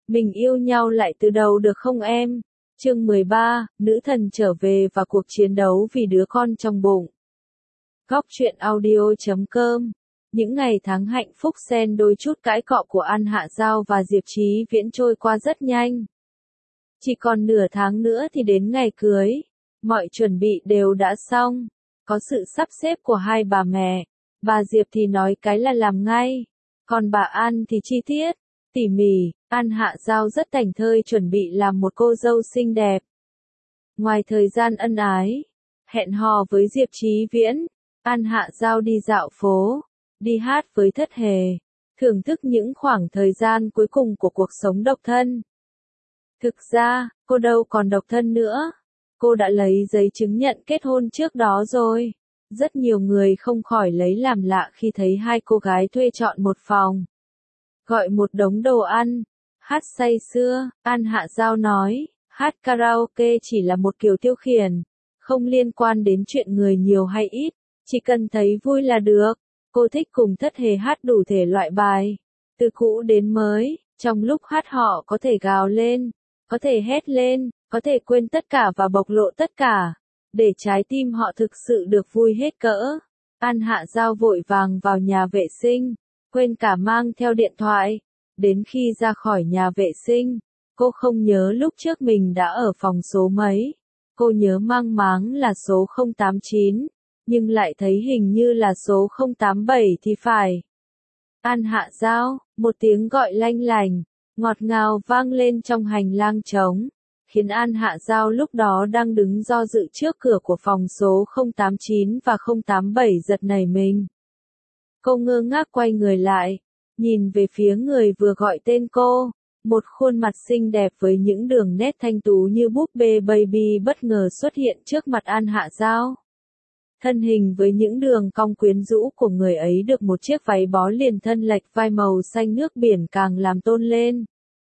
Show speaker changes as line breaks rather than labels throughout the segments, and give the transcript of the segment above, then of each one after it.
Mình yêu nhau lại từ đầu được không em? Chương 13, nữ thần trở về và cuộc chiến đấu vì đứa con trong bụng. Góc truyện audio.com. Những ngày tháng hạnh phúc xen đôi chút cãi cọ của An Hạ Giao và Diệp Chí Viễn trôi qua rất nhanh. Chỉ còn nửa tháng nữa thì đến ngày cưới. Mọi chuẩn bị đều đã xong. Có sự sắp xếp của hai bà mẹ. Bà Diệp thì nói cái là làm ngay. Còn bà An thì chi tiết, tỉ mỉ. An Hạ Giao rất thảnh thơi chuẩn bị làm một cô dâu xinh đẹp. Ngoài thời gian ân ái, hẹn hò với Diệp Chí Viễn, An Hạ Giao đi dạo phố, đi hát với Thất Hề, thưởng thức những khoảng thời gian cuối cùng của cuộc sống độc thân. Thực ra, cô đâu còn độc thân nữa. Cô đã lấy giấy chứng nhận kết hôn trước đó rồi. Rất nhiều người không khỏi lấy làm lạ khi thấy hai cô gái thuê trọn một phòng. Gọi một đống đồ ăn, hát say sưa. An Hạ Giao nói, hát karaoke chỉ là một kiểu tiêu khiển, không liên quan đến chuyện người nhiều hay ít, chỉ cần thấy vui là được. Cô thích cùng Thất Hề hát đủ thể loại bài, từ cũ đến mới, trong lúc hát họ có thể gào lên, có thể hét lên, có thể quên tất cả và bộc lộ tất cả, để trái tim họ thực sự được vui hết cỡ. An Hạ Giao vội vàng vào nhà vệ sinh, quên cả mang theo điện thoại. Đến khi ra khỏi nhà vệ sinh, cô không nhớ lúc trước mình đã ở phòng số mấy. Cô nhớ mang máng là số 089, nhưng lại thấy hình như là số 087 thì phải. An Hạ Giao, một tiếng gọi lanh lành, ngọt ngào vang lên trong hành lang trống, khiến An Hạ Giao lúc đó đang đứng do dự trước cửa của phòng số 089 và 087 giật nảy mình. Cô ngơ ngác quay người lại, nhìn về phía người vừa gọi tên cô, một khuôn mặt xinh đẹp với những đường nét thanh tú như búp bê baby bất ngờ xuất hiện trước mặt An Hạ Giao. Thân hình với những đường cong quyến rũ của người ấy được một chiếc váy bó liền thân lệch vai màu xanh nước biển càng làm tôn lên.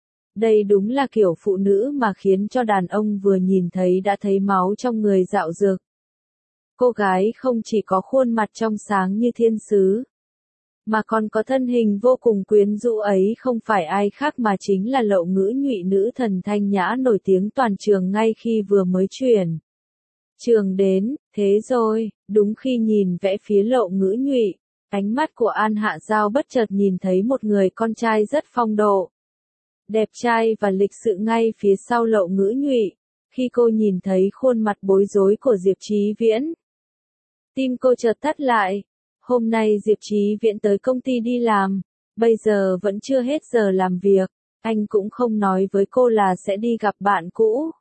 Đây đúng là kiểu phụ nữ mà khiến cho đàn ông vừa nhìn thấy đã thấy máu trong người dạo dực. Cô gái không chỉ có khuôn mặt trong sáng như thiên sứ, mà còn có thân hình vô cùng quyến rũ ấy không phải ai khác mà chính là Lậu Ngữ Nhụy, nữ thần thanh nhã nổi tiếng toàn trường ngay khi vừa mới chuyển trường đến. Thế rồi, đúng khi nhìn vẽ phía Lậu Ngữ Nhụy, ánh mắt của An Hạ Giao bất chợt nhìn thấy một người con trai rất phong độ, đẹp trai và lịch sự ngay phía sau Lậu Ngữ Nhụy. Khi cô nhìn thấy khuôn mặt bối rối của Diệp Chí Viễn, tim cô chợt thắt lại. Hôm nay Diệp Chí Viễn tới công ty đi làm, bây giờ vẫn chưa hết giờ làm việc, anh cũng không nói với cô là sẽ đi gặp bạn cũ.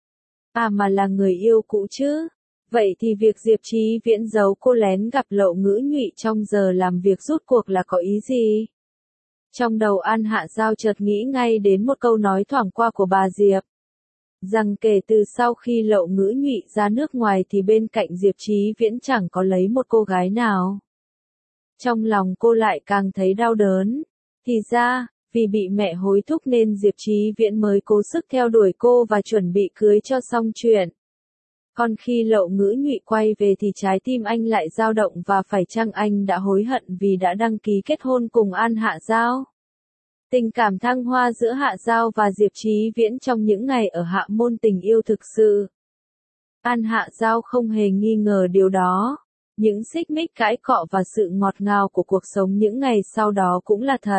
À mà là người yêu cũ chứ. Vậy thì việc Diệp Chí Viễn giấu cô lén gặp Lậu Ngữ Nhụy trong giờ làm việc rút cuộc là có ý gì? Trong đầu An Hạ Giao chợt nghĩ ngay đến một câu nói thoảng qua của bà Diệp, rằng kể từ sau khi Lậu Ngữ Nhụy ra nước ngoài thì bên cạnh Diệp Chí Viễn chẳng có lấy một cô gái nào. Trong lòng cô lại càng thấy đau đớn. Thì ra, vì bị mẹ hối thúc nên Diệp Chí Viễn mới cố sức theo đuổi cô và chuẩn bị cưới cho xong chuyện. Còn khi Lậu Ngữ Nhụy quay về thì trái tim anh lại dao động và phải chăng anh đã hối hận vì đã đăng ký kết hôn cùng An Hạ Giao? Tình cảm thăng hoa giữa Hạ Giao và Diệp Chí Viễn trong những ngày ở Hạ Môn tình yêu thực sự. An Hạ Giao không hề nghi ngờ điều đó. Những xích mích cãi cọ và sự ngọt ngào của cuộc sống những ngày sau đó cũng là thật.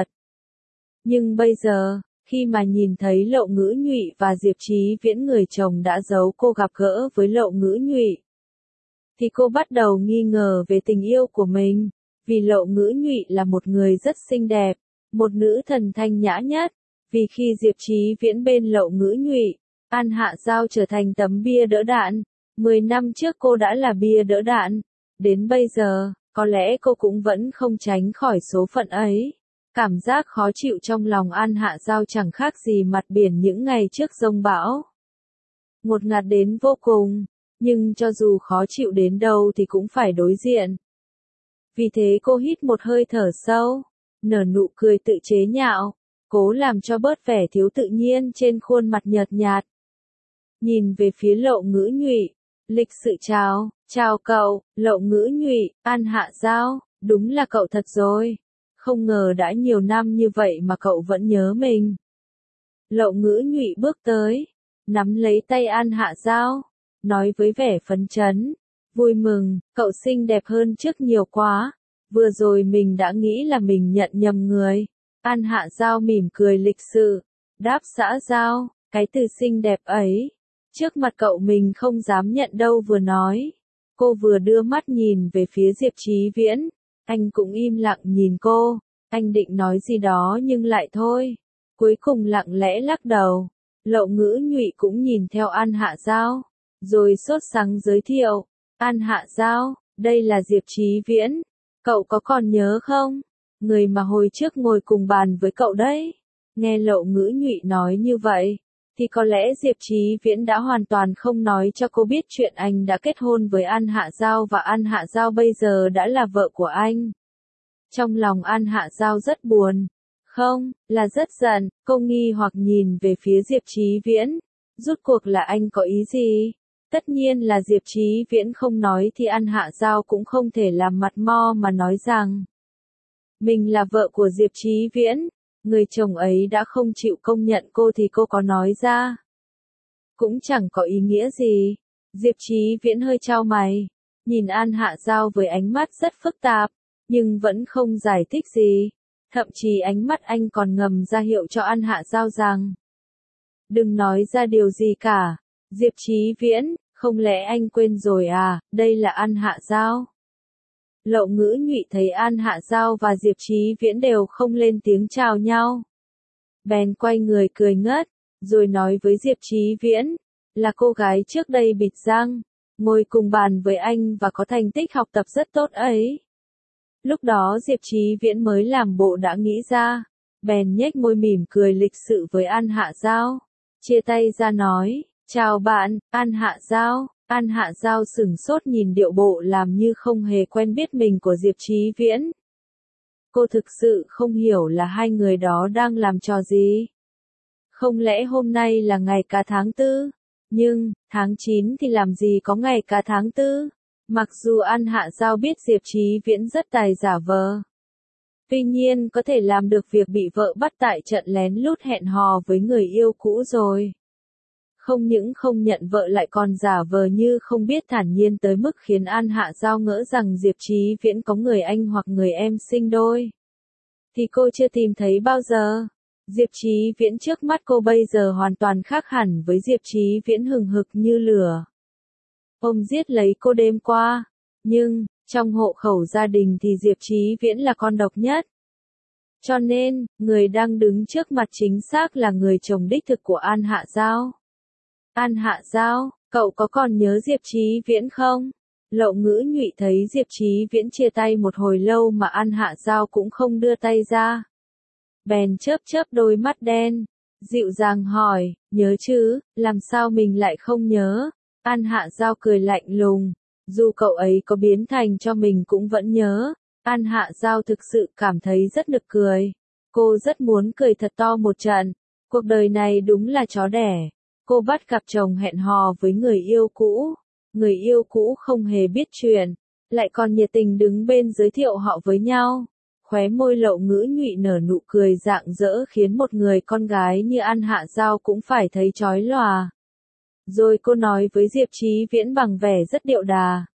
Nhưng bây giờ, khi mà nhìn thấy Lậu Ngữ Nhụy và Diệp Chí Viễn, người chồng đã giấu cô gặp gỡ với Lậu Ngữ Nhụy, thì cô bắt đầu nghi ngờ về tình yêu của mình, vì Lậu Ngữ Nhụy là một người rất xinh đẹp, một nữ thần thanh nhã nhất. Vì khi Diệp Chí Viễn bên Lậu Ngữ Nhụy, An Hạ Giao trở thành tấm bia đỡ đạn. 10 năm trước cô đã là bia đỡ đạn. Đến bây giờ, có lẽ cô cũng vẫn không tránh khỏi số phận ấy. Cảm giác khó chịu trong lòng An Hạ Giao chẳng khác gì mặt biển những ngày trước giông bão. Ngột ngạt đến vô cùng, nhưng cho dù khó chịu đến đâu thì cũng phải đối diện. Vì thế cô hít một hơi thở sâu, nở nụ cười tự chế nhạo, cố làm cho bớt vẻ thiếu tự nhiên trên khuôn mặt nhợt nhạt. Nhìn về phía Lậu Ngữ Nhụy, lịch sự chào. Chào cậu, Lậu Ngữ Nhụy. An Hạ Giao, đúng là cậu thật rồi. Không ngờ đã nhiều năm như vậy mà cậu vẫn nhớ mình. Lậu Ngữ Nhụy bước tới, nắm lấy tay An Hạ Giao, nói với vẻ phấn chấn, vui mừng, cậu xinh đẹp hơn trước nhiều quá, vừa rồi mình đã nghĩ là mình nhận nhầm người. An Hạ Giao mỉm cười lịch sự, đáp xã giao, cái từ xinh đẹp ấy, trước mặt cậu mình không dám nhận đâu vừa nói. Cô vừa đưa mắt nhìn về phía Diệp Chí Viễn, anh cũng im lặng nhìn cô, anh định nói gì đó nhưng lại thôi, cuối cùng lặng lẽ lắc đầu. Lậu Ngữ Nhụy cũng nhìn theo An Hạ Giao, rồi sốt sắng giới thiệu, An Hạ Giao, đây là Diệp Chí Viễn, cậu có còn nhớ không? Người mà hồi trước ngồi cùng bàn với cậu đấy. Nghe Lậu Ngữ Nhụy nói như vậy, thì có lẽ Diệp Chí Viễn đã hoàn toàn không nói cho cô biết chuyện anh đã kết hôn với An Hạ Giao và An Hạ Giao bây giờ đã là vợ của anh. Trong lòng An Hạ Giao rất buồn, không, là rất giận, cô nghi hoặc nhìn về phía Diệp Chí Viễn, rốt cuộc là anh có ý gì? Tất nhiên là Diệp Chí Viễn không nói thì An Hạ Giao cũng không thể làm mặt mo mà nói rằng mình là vợ của Diệp Chí Viễn, người chồng ấy đã không chịu công nhận cô thì cô có nói ra. Cũng chẳng có ý nghĩa gì. Diệp Chí Viễn hơi chau mày, nhìn An Hạ Giao với ánh mắt rất phức tạp, nhưng vẫn không giải thích gì. Thậm chí ánh mắt anh còn ngầm ra hiệu cho An Hạ Giao rằng đừng nói ra điều gì cả. Diệp Chí Viễn, không lẽ anh quên rồi à, đây là An Hạ Giao. Lậu Ngữ Nhụy thấy An Hạ Giao và Diệp Chí Viễn đều không lên tiếng chào nhau. Bèn quay người cười ngất, rồi nói với Diệp Chí Viễn, là cô gái trước đây bịt răng, ngồi cùng bàn với anh và có thành tích học tập rất tốt ấy. Lúc đó Diệp Chí Viễn mới làm bộ đã nghĩ ra, bèn nhếch môi mỉm cười lịch sự với An Hạ Giao, chia tay ra nói, chào bạn, An Hạ Giao. An Hạ Giao sửng sốt nhìn điệu bộ làm như không hề quen biết mình của Diệp Chí Viễn. Cô thực sự không hiểu là hai người đó đang làm trò gì. Không lẽ hôm nay là ngày cả tháng 4? Nhưng, tháng 9 thì làm gì có ngày cả tháng 4? Mặc dù An Hạ Giao biết Diệp Chí Viễn rất tài giả vờ. Tuy nhiên có thể làm được việc bị vợ bắt tại trận lén lút hẹn hò với người yêu cũ rồi. Không những không nhận vợ lại còn giả vờ như không biết thản nhiên tới mức khiến An Hạ Giao ngỡ rằng Diệp Chí Viễn có người anh hoặc người em sinh đôi. Thì cô chưa tìm thấy bao giờ. Diệp Chí Viễn trước mắt cô bây giờ hoàn toàn khác hẳn với Diệp Chí Viễn hừng hực như lửa. Ông giết lấy cô đêm qua. Nhưng, trong hộ khẩu gia đình thì Diệp Chí Viễn là con độc nhất. Cho nên, người đang đứng trước mặt chính xác là người chồng đích thực của An Hạ Giao. An Hạ Giao, cậu có còn nhớ Diệp Chí Viễn không? Lậu Ngữ Nhụy thấy Diệp Chí Viễn chia tay một hồi lâu mà An Hạ Giao cũng không đưa tay ra. Bèn chớp chớp đôi mắt đen, dịu dàng hỏi, nhớ chứ, làm sao mình lại không nhớ? An Hạ Giao cười lạnh lùng, dù cậu ấy có biến thành cho mình cũng vẫn nhớ. An Hạ Giao thực sự cảm thấy rất nực cười. Cô rất muốn cười thật to một trận. Cuộc đời này đúng là chó đẻ. Cô bắt gặp chồng hẹn hò với người yêu cũ. Người yêu cũ không hề biết chuyện, lại còn nhiệt tình đứng bên giới thiệu họ với nhau. Khóe môi Lậu Ngữ Nhụy nở nụ cười rạng rỡ khiến một người con gái như An Hạ Giao cũng phải thấy chói lòa. Rồi cô nói với Diệp Chí Viễn bằng vẻ rất điệu đà.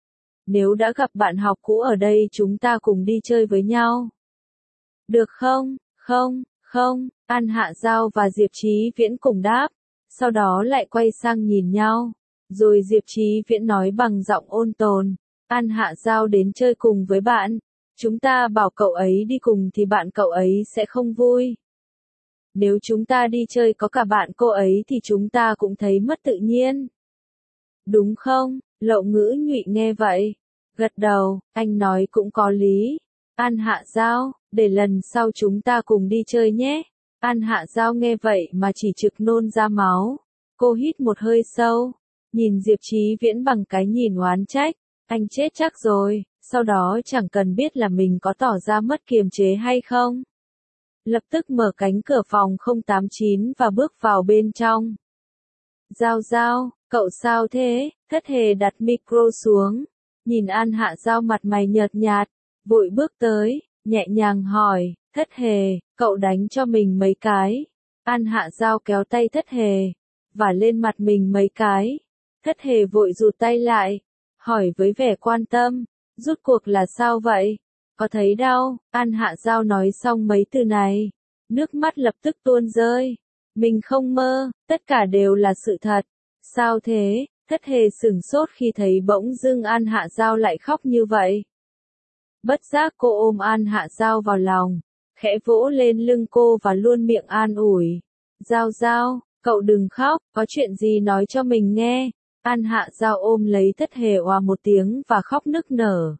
Nếu đã gặp bạn học cũ ở đây chúng ta cùng đi chơi với nhau. Được không? Không, không, An Hạ Giao và Diệp Chí Viễn cùng đáp. Sau đó lại quay sang nhìn nhau. Rồi Diệp Chí Viễn nói bằng giọng ôn tồn. An Hạ Giao đến chơi cùng với bạn. Chúng ta bảo cậu ấy đi cùng thì bạn cậu ấy sẽ không vui. Nếu chúng ta đi chơi có cả bạn cô ấy thì chúng ta cũng thấy mất tự nhiên. Đúng không? Lậu Ngữ Nhụy nghe vậy. Gật đầu, anh nói cũng có lý. An Hạ Giao, để lần sau chúng ta cùng đi chơi nhé. An Hạ Giao nghe vậy mà chỉ trực nôn ra máu. Cô hít một hơi sâu, nhìn Diệp Chí Viễn bằng cái nhìn oán trách. Anh chết chắc rồi, sau đó chẳng cần biết là mình có tỏ ra mất kiềm chế hay không. Lập tức mở cánh cửa phòng 089 và bước vào bên trong. Giao Giao, cậu sao thế? Thất Hề đặt micro xuống. Nhìn An Hạ Giao mặt mày nhợt nhạt, vội bước tới, nhẹ nhàng hỏi, Thất Hề, cậu đánh cho mình mấy cái. An Hạ Giao kéo tay Thất Hề, và lên mặt mình mấy cái. Thất Hề vội rụt tay lại, hỏi với vẻ quan tâm, rút cuộc là sao vậy? Có thấy đau? An Hạ Giao nói xong mấy từ này, nước mắt lập tức tuôn rơi. Mình không mơ, tất cả đều là sự thật. Sao thế? Thất Hề sửng sốt khi thấy bỗng dưng An Hạ Giao lại khóc như vậy. Bất giác cô ôm An Hạ Giao vào lòng, khẽ vỗ lên lưng cô và luôn miệng an ủi. Giao Giao, cậu đừng khóc, có chuyện gì nói cho mình nghe. An Hạ Giao ôm lấy Thất Hề oà một tiếng và khóc nức nở.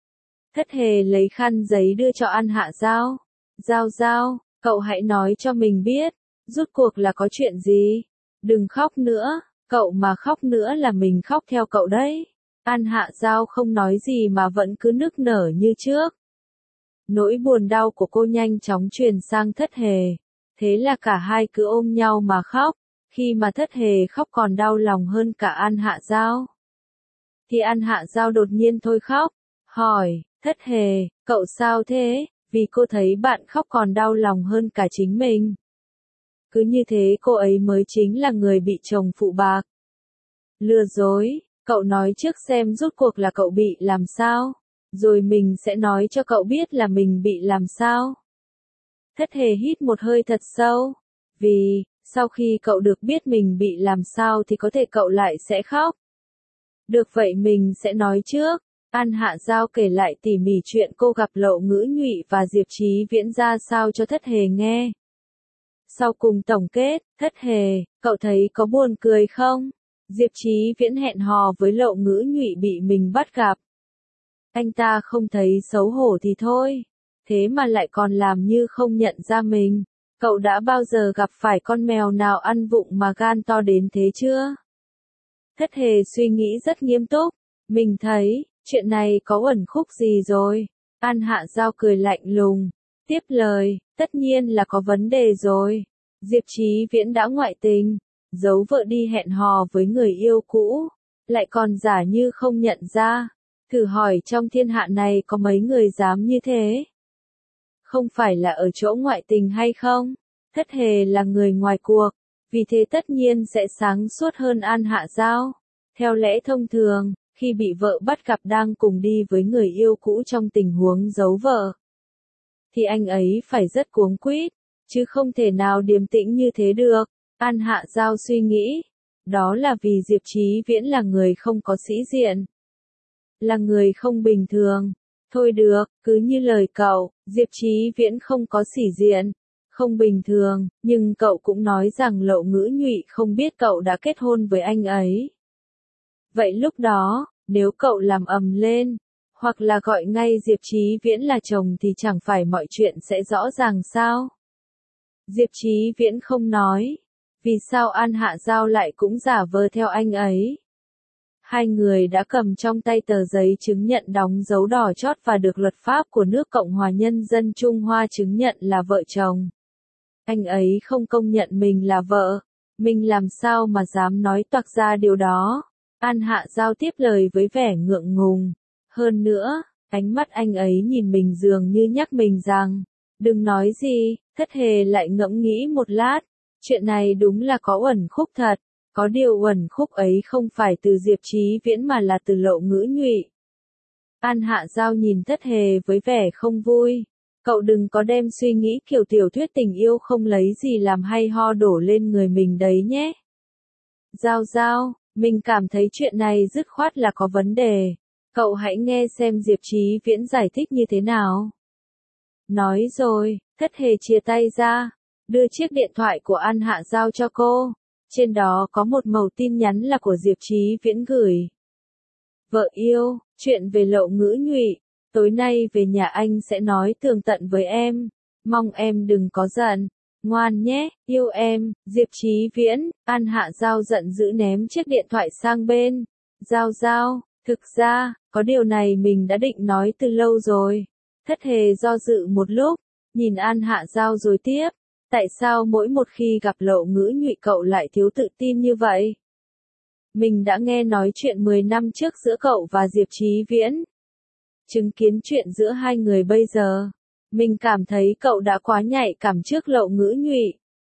Thất Hề lấy khăn giấy đưa cho An Hạ Giao. Giao Giao, cậu hãy nói cho mình biết, rốt cuộc là có chuyện gì? Đừng khóc nữa, cậu mà khóc nữa là mình khóc theo cậu đấy. An Hạ Giao không nói gì mà vẫn cứ nức nở như trước. Nỗi buồn đau của cô nhanh chóng truyền sang Thất Hề. Thế là cả hai cứ ôm nhau mà khóc. Khi mà Thất Hề khóc còn đau lòng hơn cả An Hạ Giao. Thì An Hạ Giao đột nhiên thôi khóc. Hỏi, Thất Hề, cậu sao thế? Vì cô thấy bạn khóc còn đau lòng hơn cả chính mình. Cứ như thế cô ấy mới chính là người bị chồng phụ bạc. Lừa dối, cậu nói trước xem rốt cuộc là cậu bị làm sao. Rồi mình sẽ nói cho cậu biết là mình bị làm sao. Thất Hề hít một hơi thật sâu. Vì, sau khi cậu được biết mình bị làm sao thì có thể cậu lại sẽ khóc. Được vậy mình sẽ nói trước. An Hạ Giao kể lại tỉ mỉ chuyện cô gặp Lậu Ngữ Nhụy và Diệp Chí Viễn ra sao cho Thất Hề nghe. Sau cùng tổng kết, Thất Hề, cậu thấy có buồn cười không? Diệp Chí Viễn hẹn hò với Lậu Ngữ Nhụy bị mình bắt gặp. Anh ta không thấy xấu hổ thì thôi. Thế mà lại còn làm như không nhận ra mình. Cậu đã bao giờ gặp phải con mèo nào ăn vụng mà gan to đến thế chưa? Thất Hề suy nghĩ rất nghiêm túc. Mình thấy, chuyện này có uẩn khúc gì rồi? An Hạ Giao cười lạnh lùng. Tiếp lời, tất nhiên là có vấn đề rồi. Diệp Chí Viễn đã ngoại tình, giấu vợ đi hẹn hò với người yêu cũ, lại còn giả như không nhận ra. Thử hỏi trong thiên hạ này có mấy người dám như thế? Không phải là ở chỗ ngoại tình hay không? Thất Hề là người ngoài cuộc, vì thế tất nhiên sẽ sáng suốt hơn An Hạ Giao. Theo lẽ thông thường, khi bị vợ bắt gặp đang cùng đi với người yêu cũ trong tình huống giấu vợ, thì anh ấy phải rất cuống quýt, chứ không thể nào điềm tĩnh như thế được. An Hạ Giao suy nghĩ, đó là vì Diệp Chí Viễn là người không có sĩ diện, là người không bình thường. Thôi được, cứ như lời cậu, Diệp Chí Viễn không có sĩ diện, không bình thường, nhưng cậu cũng nói rằng Lậu Ngữ Nhụy không biết cậu đã kết hôn với anh ấy. Vậy lúc đó, nếu cậu làm ầm lên, hoặc là gọi ngay Diệp Chí Viễn là chồng thì chẳng phải mọi chuyện sẽ rõ ràng sao? Diệp Chí Viễn không nói. Vì sao An Hạ Giao lại cũng giả vờ theo anh ấy? Hai người đã cầm trong tay tờ giấy chứng nhận đóng dấu đỏ chót và được luật pháp của nước Cộng hòa Nhân dân Trung Hoa chứng nhận là vợ chồng. Anh ấy không công nhận mình là vợ. Mình làm sao mà dám nói toạc ra điều đó? An Hạ Giao tiếp lời với vẻ ngượng ngùng. Hơn nữa, ánh mắt anh ấy nhìn mình dường như nhắc mình rằng, đừng nói gì. Thất Hề lại ngẫm nghĩ một lát. Chuyện này đúng là có uẩn khúc thật. Có điều uẩn khúc ấy không phải từ Diệp Chí Viễn mà là từ Lậu Ngữ Nhụy. An Hạ Giao nhìn Thất Hề với vẻ không vui. Cậu đừng có đem suy nghĩ kiểu tiểu thuyết tình yêu không lấy gì làm hay ho đổ lên người mình đấy nhé. Giao Giao, mình cảm thấy chuyện này dứt khoát là có vấn đề. Cậu hãy nghe xem Diệp Chí Viễn giải thích như thế nào. Nói rồi, Thất Hề chia tay ra, đưa chiếc điện thoại của An Hạ Giao cho cô. Trên đó có một mẩu tin nhắn là của Diệp Chí Viễn gửi. Vợ yêu, chuyện về Lậu Ngữ Nhụy, tối nay về nhà anh sẽ nói tường tận với em. Mong em đừng có giận. Ngoan nhé, yêu em. Diệp Chí Viễn. An Hạ Giao giận dữ ném chiếc điện thoại sang bên. Giao Giao, thực ra, có điều này mình đã định nói từ lâu rồi. Thất Hề do dự một lúc, nhìn An Hạ Giao rồi tiếp. Tại sao mỗi một khi gặp Lậu Ngữ Nhụy cậu lại thiếu tự tin như vậy? Mình đã nghe nói chuyện 10 năm trước giữa cậu và Diệp Chí Viễn. Chứng kiến chuyện giữa hai người bây giờ. Mình cảm thấy cậu đã quá nhạy cảm trước Lậu Ngữ Nhụy.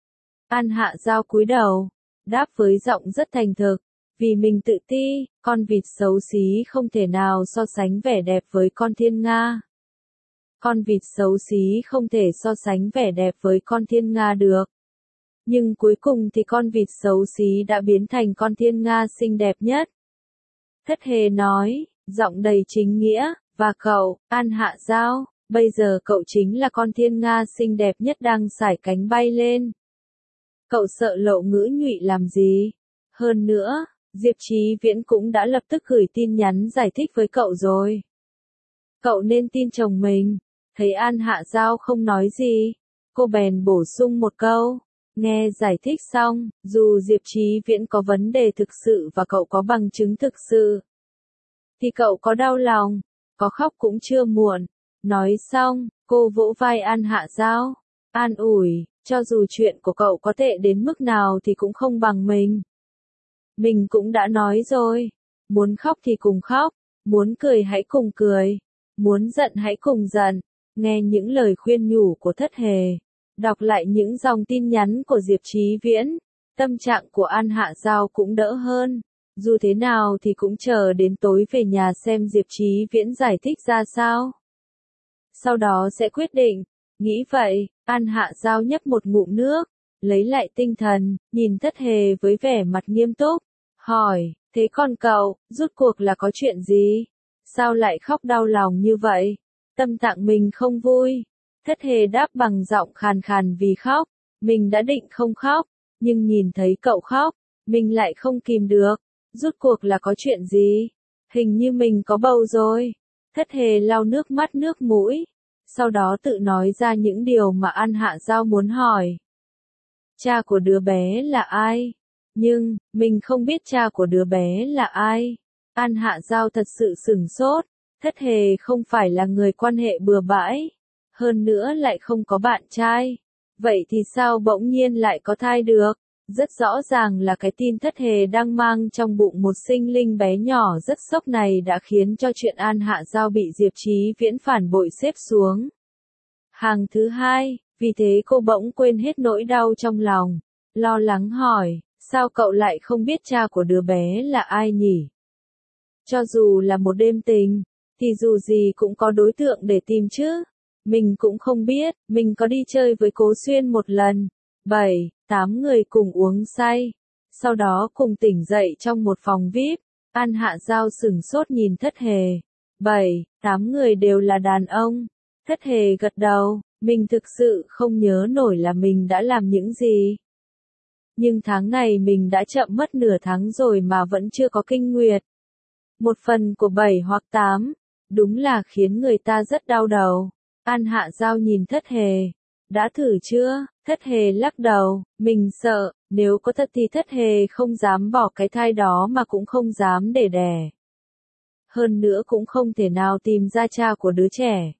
An Hạ Giao cúi đầu, đáp với giọng rất thành thực, vì mình tự ti, con vịt xấu xí không thể nào so sánh vẻ đẹp với con thiên nga. Con vịt xấu xí không thể so sánh vẻ đẹp với con thiên nga được. Nhưng cuối cùng thì con vịt xấu xí đã biến thành con thiên nga xinh đẹp nhất. Thất Hề nói, giọng đầy chính nghĩa, và cậu, An Hạ Giao, bây giờ cậu chính là con thiên nga xinh đẹp nhất đang sải cánh bay lên. Cậu sợ lộ ngữ nhụy làm gì? Hơn nữa, Diệp Chí Viễn cũng đã lập tức gửi tin nhắn giải thích với cậu rồi. Cậu nên tin chồng mình. Thấy An Hạ Giao không nói gì, cô bèn bổ sung một câu. Nghe giải thích xong, dù Diệp Chí Viễn có vấn đề thực sự và cậu có bằng chứng thực sự, thì cậu có đau lòng, có khóc cũng chưa muộn. Nói xong, cô vỗ vai An Hạ Giao, an ủi, cho dù chuyện của cậu có tệ đến mức nào thì cũng không bằng mình. Mình cũng đã nói rồi, muốn khóc thì cùng khóc, muốn cười hãy cùng cười, muốn giận hãy cùng giận. Nghe những lời khuyên nhủ của Thất Hề, đọc lại những dòng tin nhắn của Diệp Chí Viễn, tâm trạng của An Hạ Giao cũng đỡ hơn. Dù thế nào thì cũng chờ đến tối về nhà xem Diệp Chí Viễn giải thích ra sao. Sau đó sẽ quyết định. Nghĩ vậy, An Hạ Giao nhấp một ngụm nước, lấy lại tinh thần, nhìn Thất Hề với vẻ mặt nghiêm túc, hỏi, thế còn cậu, rốt cuộc là có chuyện gì? Sao lại khóc đau lòng như vậy? Tâm trạng mình không vui. Thất Hề đáp bằng giọng khàn khàn vì khóc. Mình đã định không khóc, nhưng nhìn thấy cậu khóc, mình lại không kìm được. Rốt cuộc là có chuyện gì? Hình như mình có bầu rồi. Thất Hề lau nước mắt nước mũi. Sau đó tự nói ra những điều mà An Hạ Giao muốn hỏi. Cha của đứa bé là ai? Nhưng, mình không biết cha của đứa bé là ai. An Hạ Giao thật sự sửng sốt. Thất Hề không phải là người quan hệ bừa bãi. Hơn nữa lại không có bạn trai. Vậy thì sao bỗng nhiên lại có thai được? Rất rõ ràng là cái tin Thất Hề đang mang trong bụng một sinh linh bé nhỏ rất sốc này đã khiến cho chuyện An Hạ Giao bị Diệp Chí Viễn phản bội xếp xuống hàng thứ hai, vì thế cô bỗng quên hết nỗi đau trong lòng, lo lắng hỏi, sao cậu lại không biết cha của đứa bé là ai nhỉ? Cho dù là một đêm tình, thì dù gì cũng có đối tượng để tìm chứ. Mình cũng không biết, mình có đi chơi với Cố Xuyên một lần. 7-8 người cùng uống say. Sau đó cùng tỉnh dậy trong một phòng VIP. An Hạ Giao sửng sốt nhìn Thất Hề. 7-8 người đều là đàn ông. Thất Hề gật đầu, mình thực sự không nhớ nổi là mình đã làm những gì. Nhưng tháng này mình đã chậm mất nửa tháng rồi mà vẫn chưa có kinh nguyệt. Một phần của 7 hoặc 8, đúng là khiến người ta rất đau đầu. An Hạ Giao nhìn Thất Hề. Đã thử chưa? Thất Hề lắc đầu, mình sợ, nếu có thật thì Thất Hề không dám bỏ cái thai đó mà cũng không dám để đẻ. Hơn nữa cũng không thể nào tìm ra cha của đứa trẻ.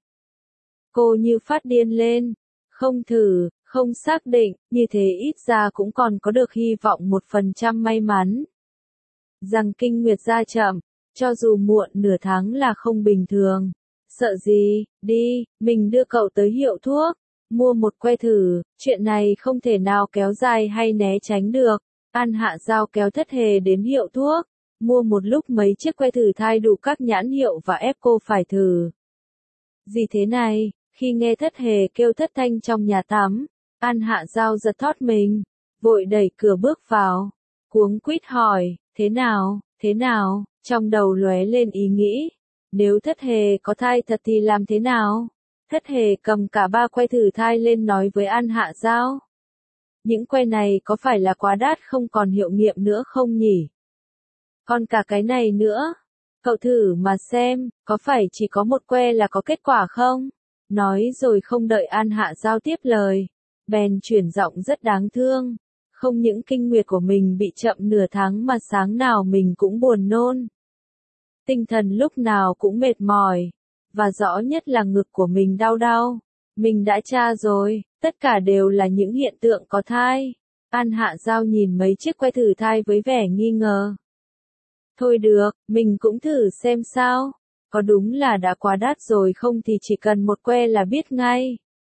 Cô như phát điên lên. Không thử, không xác định, như thế ít ra cũng còn có được hy vọng 1% may mắn. Rằng kinh nguyệt ra chậm, cho dù muộn nửa tháng là không bình thường. Sợ gì, đi, mình đưa cậu tới hiệu thuốc, mua một que thử, chuyện này không thể nào kéo dài hay né tránh được. An Hạ Giao kéo Thất Hề đến hiệu thuốc, mua một lúc mấy chiếc que thử thai đủ các nhãn hiệu và ép cô phải thử. Gì thế này, khi nghe Thất Hề kêu thất thanh trong nhà tắm, An Hạ Giao giật thót mình, vội đẩy cửa bước vào, cuống quýt hỏi, thế nào, trong đầu lóe lên ý nghĩ. Nếu Thất Hề có thai thật thì làm thế nào? Thất Hề cầm cả 3 que thử thai lên nói với An Hạ Giao. Những que này có phải là quá đắt không còn hiệu nghiệm nữa không nhỉ? Còn cả cái này nữa. Cậu thử mà xem, có phải chỉ có một que là có kết quả không? Nói rồi không đợi An Hạ Giao tiếp lời. Bèn chuyển giọng rất đáng thương. Không những kinh nguyệt của mình bị chậm nửa tháng mà sáng nào mình cũng buồn nôn. Tinh thần lúc nào cũng mệt mỏi, và rõ nhất là ngực của mình đau đau. Mình đã tra rồi, tất cả đều là những hiện tượng có thai. An Hạ Giao nhìn mấy chiếc que thử thai với vẻ nghi ngờ. Thôi được, mình cũng thử xem sao. Có đúng là đã quá đắt rồi không thì chỉ cần một que là biết ngay.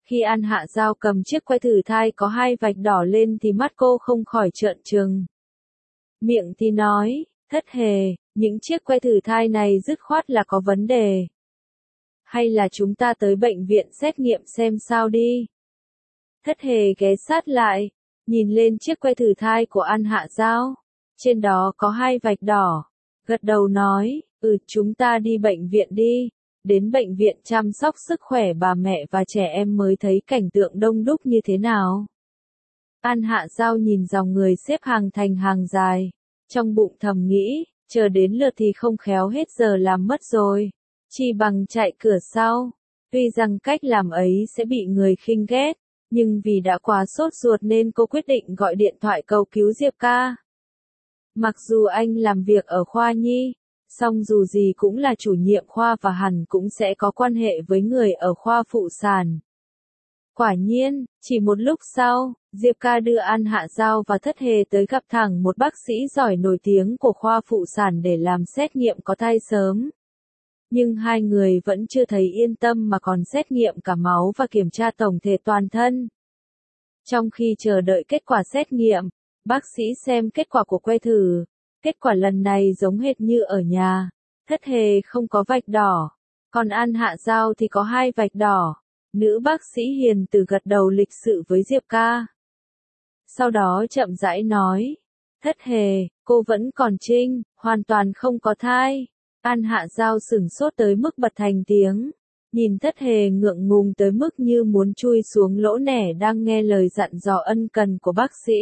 Khi An Hạ Giao cầm chiếc que thử thai có 2 vạch đỏ lên thì mắt cô không khỏi trợn trừng. Miệng thì nói, Thất Hề, những chiếc que thử thai này dứt khoát là có vấn đề. Hay là chúng ta tới bệnh viện xét nghiệm xem sao đi. Thất Hề ghé sát lại, nhìn lên chiếc que thử thai của An Hạ Giao. Trên đó có 2 vạch đỏ. Gật đầu nói, chúng ta đi bệnh viện đi. Đến bệnh viện chăm sóc sức khỏe bà mẹ và trẻ em mới thấy cảnh tượng đông đúc như thế nào. An Hạ Giao nhìn dòng người xếp hàng thành hàng dài. Trong bụng thầm nghĩ, chờ đến lượt thì không khéo hết giờ làm mất rồi. Chỉ bằng chạy cửa sau. Tuy rằng cách làm ấy sẽ bị người khinh ghét, nhưng vì đã quá sốt ruột nên cô quyết định gọi điện thoại cầu cứu Diệp ca. Mặc dù anh làm việc ở khoa nhi, song dù gì cũng là chủ nhiệm khoa và hẳn cũng sẽ có quan hệ với người ở khoa phụ sản. Quả nhiên, chỉ một lúc sau, Diệp ca đưa An Hạ Giao và Thất Hề tới gặp thẳng một bác sĩ giỏi nổi tiếng của khoa phụ sản để làm xét nghiệm có thai sớm. Nhưng hai người vẫn chưa thấy yên tâm mà còn xét nghiệm cả máu và kiểm tra tổng thể toàn thân. Trong khi chờ đợi kết quả xét nghiệm, bác sĩ xem kết quả của que thử. Kết quả lần này giống hệt như ở nhà. Thất Hề không có vạch đỏ, còn An Hạ Giao thì có 2 vạch đỏ. Nữ bác sĩ hiền từ gật đầu lịch sự với Diệp ca. Sau đó chậm rãi nói, Thất Hề, cô vẫn còn trinh, hoàn toàn không có thai. An Hạ Giao sửng sốt tới mức bật thành tiếng. Nhìn Thất Hề ngượng ngùng tới mức như muốn chui xuống lỗ nẻ đang nghe lời dặn dò ân cần của bác sĩ.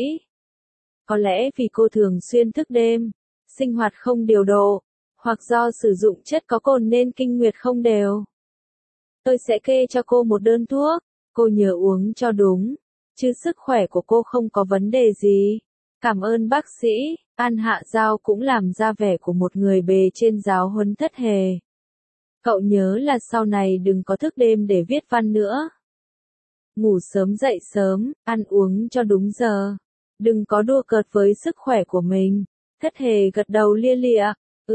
Có lẽ vì cô thường xuyên thức đêm, sinh hoạt không điều độ, hoặc do sử dụng chất có cồn nên kinh nguyệt không đều. Tôi sẽ kê cho cô một đơn thuốc, cô nhớ uống cho đúng, chứ sức khỏe của cô không có vấn đề gì. Cảm ơn bác sĩ. An Hạ Giao cũng làm ra vẻ của một người bề trên giáo huấn Thất Hề. Cậu nhớ là sau này đừng có thức đêm để viết văn nữa. Ngủ sớm dậy sớm, ăn uống cho đúng giờ. Đừng có đùa cợt với sức khỏe của mình. Thất Hề gật đầu lia lịa.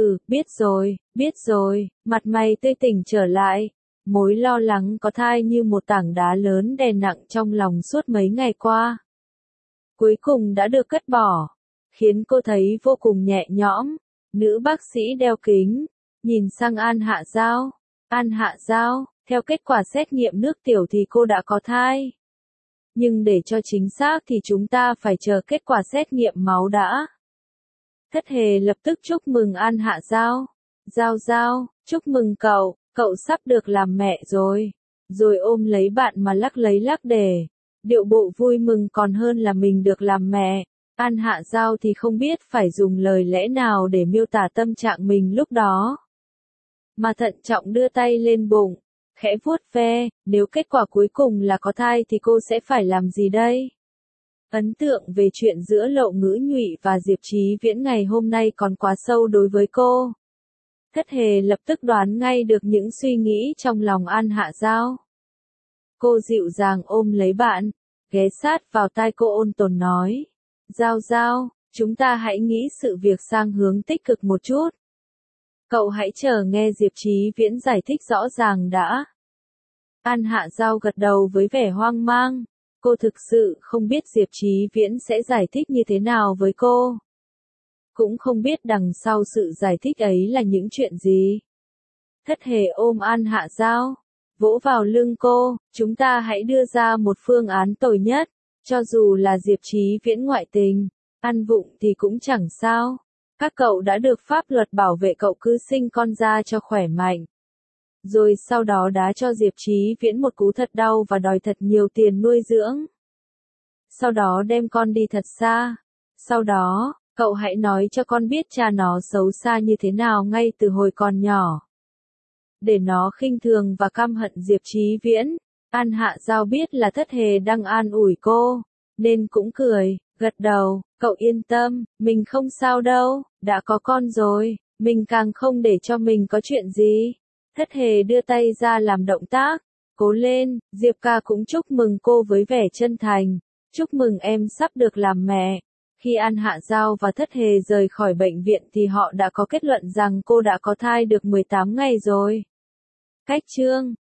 Biết rồi, mặt mày tươi tỉnh trở lại. Mối lo lắng có thai như một tảng đá lớn đè nặng trong lòng suốt mấy ngày qua. Cuối cùng đã được cất bỏ, khiến cô thấy vô cùng nhẹ nhõm. Nữ bác sĩ đeo kính, nhìn sang An Hạ Giao. An Hạ Giao, theo kết quả xét nghiệm nước tiểu thì cô đã có thai. Nhưng để cho chính xác thì chúng ta phải chờ kết quả xét nghiệm máu đã. Thất Hề lập tức chúc mừng An Hạ Giao. Giao, chúc mừng cậu sắp được làm mẹ rồi. Rồi ôm lấy bạn mà lắc lấy lắc để. Điệu bộ vui mừng còn hơn là mình được làm mẹ. An Hạ Giao thì không biết phải dùng lời lẽ nào để miêu tả tâm trạng mình lúc đó. Mà thận trọng đưa tay lên bụng, khẽ vuốt ve, nếu kết quả cuối cùng là có thai thì cô sẽ phải làm gì đây? Ấn tượng về chuyện giữa Lộ Ngữ Nhụy và Diệp Chí Viễn ngày hôm nay còn quá sâu đối với cô. Thất Hề lập tức đoán ngay được những suy nghĩ trong lòng An Hạ Giao. Cô dịu dàng ôm lấy bạn, ghé sát vào tai cô ôn tồn nói. Giao, chúng ta hãy nghĩ sự việc sang hướng tích cực một chút. Cậu hãy chờ nghe Diệp Chí Viễn giải thích rõ ràng đã. An Hạ Giao gật đầu với vẻ hoang mang. Cô thực sự không biết Diệp Chí Viễn sẽ giải thích như thế nào với cô. Cũng không biết đằng sau sự giải thích ấy là những chuyện gì. Thất Hề ôm An Hạ Giao, vỗ vào lưng cô, chúng ta hãy đưa ra một phương án tồi nhất, cho dù là Diệp Chí Viễn ngoại tình, ăn vụng thì cũng chẳng sao. Các cậu đã được pháp luật bảo vệ, cậu cứ sinh con ra cho khỏe mạnh. Rồi sau đó đá cho Diệp Chí Viễn một cú thật đau và đòi thật nhiều tiền nuôi dưỡng. Sau đó đem con đi thật xa. Sau đó, cậu hãy nói cho con biết cha nó xấu xa như thế nào ngay từ hồi còn nhỏ. Để nó khinh thường và căm hận Diệp Chí Viễn. An Hạ Giao biết là Thất Hề đang an ủi cô, nên cũng cười, gật đầu, cậu yên tâm, mình không sao đâu, đã có con rồi, mình càng không để cho mình có chuyện gì. Thất Hề đưa tay ra làm động tác, cố lên, Diệp ca cũng chúc mừng cô với vẻ chân thành, chúc mừng em sắp được làm mẹ. Khi An Hạ Giao và Thất Hề rời khỏi bệnh viện thì họ đã có kết luận rằng cô đã có thai được 18 ngày rồi. Cách chương